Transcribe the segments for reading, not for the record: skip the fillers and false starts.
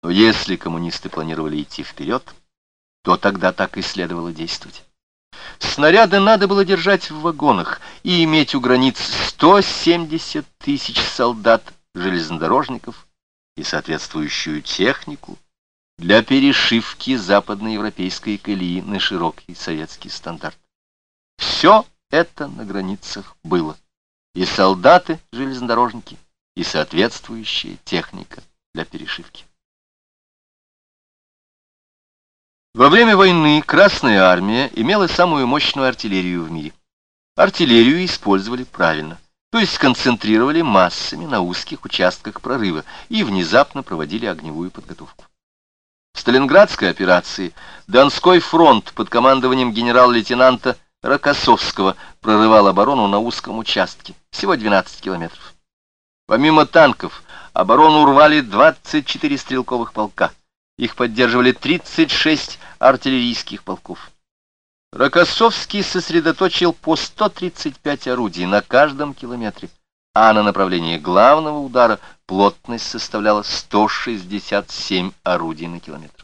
Но если коммунисты планировали идти вперед, то тогда так и следовало действовать. Снаряды надо было держать в вагонах и иметь у границ 170 тысяч солдат, железнодорожников и соответствующую технику для перешивки западноевропейской колеи на широкий советский стандарт. Все это на границах было. И солдаты, железнодорожники, и соответствующая техника для перешивки. Во время войны Красная Армия имела самую мощную артиллерию в мире. Артиллерию использовали правильно, то есть концентрировали массами на узких участках прорыва и внезапно проводили огневую подготовку. В Сталинградской операции Донской фронт под командованием генерал-лейтенанта Рокоссовского прорывал оборону на узком участке, всего 12 километров. Помимо танков, оборону рвали 24 стрелковых полка. Их поддерживали 36 артиллерийских полков. Рокоссовский сосредоточил по 135 орудий на каждом километре, а на направлении главного удара плотность составляла 167 орудий на километр.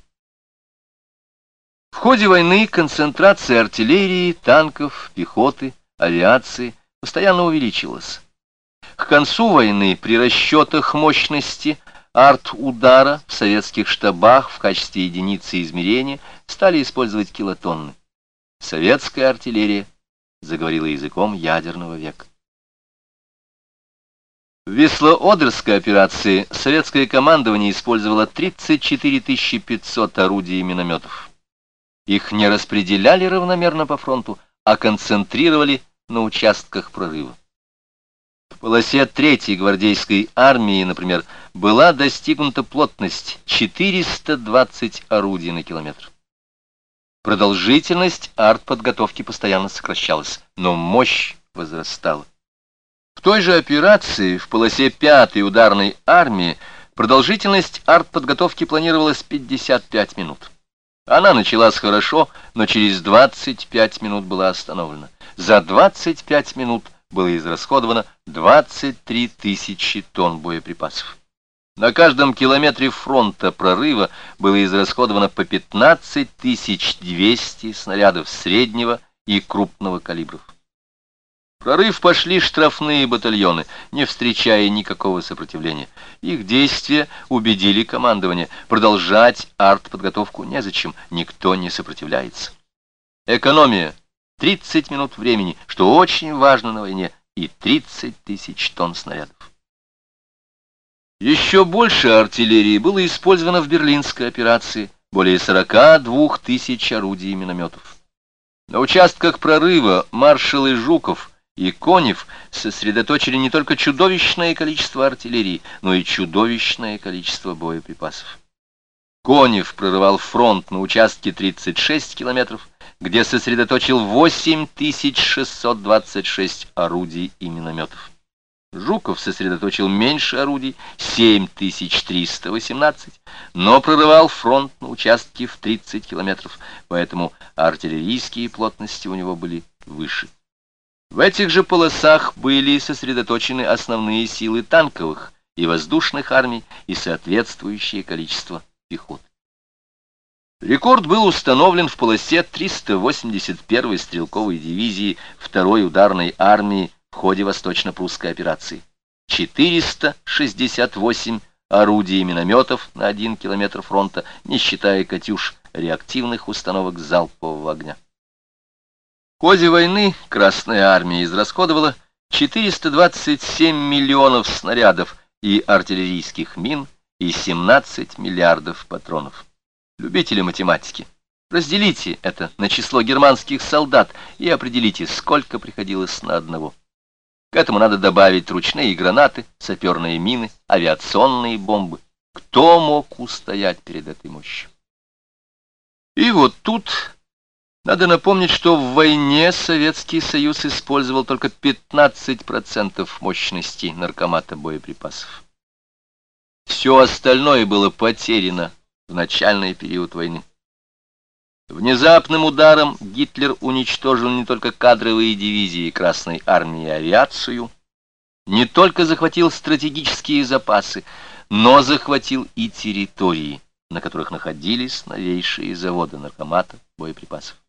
В ходе войны концентрация артиллерии, танков, пехоты, авиации постоянно увеличивалась. К концу войны при расчетах мощности арт-удара в советских штабах в качестве единицы измерения стали использовать килотонны. Советская артиллерия заговорила языком ядерного века. В Висло-Одерской операции советское командование использовало 34 500 орудий и минометов. Их не распределяли равномерно по фронту, а концентрировали на участках прорыва. В полосе 3-й гвардейской армии, например, была достигнута плотность 420 орудий на километр. Продолжительность артподготовки постоянно сокращалась, но мощь возрастала. В той же операции в полосе 5-й ударной армии продолжительность артподготовки планировалась 55 минут. Она началась хорошо, но через 25 минут была остановлена. За 25 минут было израсходовано 23 тысячи тонн боеприпасов. На каждом километре фронта прорыва было израсходовано по 15 200 снарядов среднего и крупного калибров. В прорыв пошли штрафные батальоны, не встречая никакого сопротивления. Их действия убедили командование: продолжать артподготовку незачем, никто не сопротивляется. Экономия. 30 минут времени, что очень важно на войне, и 30 тысяч тонн снарядов. Еще больше артиллерии было использовано в Берлинской операции, более 42 тысяч орудий и минометов. На участках прорыва маршалы Жуков и Конев сосредоточили не только чудовищное количество артиллерии, но и чудовищное количество боеприпасов. Конев прорывал фронт на участке 36 километров, где сосредоточил 8626 орудий и минометов. Жуков сосредоточил меньше орудий, 7318, но прорывал фронт на участке в 30 километров, поэтому артиллерийские плотности у него были выше. В этих же полосах были сосредоточены основные силы танковых и воздушных армий и соответствующее количество пехоты. Рекорд был установлен в полосе 381-й стрелковой дивизии 2-й ударной армии в ходе Восточно-Прусской операции. 468 орудий и минометов на 1 километр фронта, не считая «Катюш», реактивных установок залпового огня. В ходе войны Красная Армия израсходовала 427 миллионов снарядов и артиллерийских мин и 17 миллиардов патронов. Любители математики, разделите это на число германских солдат и определите, сколько приходилось на одного. К этому надо добавить ручные гранаты, саперные мины, авиационные бомбы. Кто мог устоять перед этой мощью? И вот тут надо напомнить, что в войне Советский Союз использовал только 15% мощности наркомата боеприпасов. Все остальное было потеряно в начальный период войны. Внезапным ударом Гитлер уничтожил не только кадровые дивизии Красной Армии и авиацию, не только захватил стратегические запасы, но захватил и территории, на которых находились новейшие заводы наркомата боеприпасов.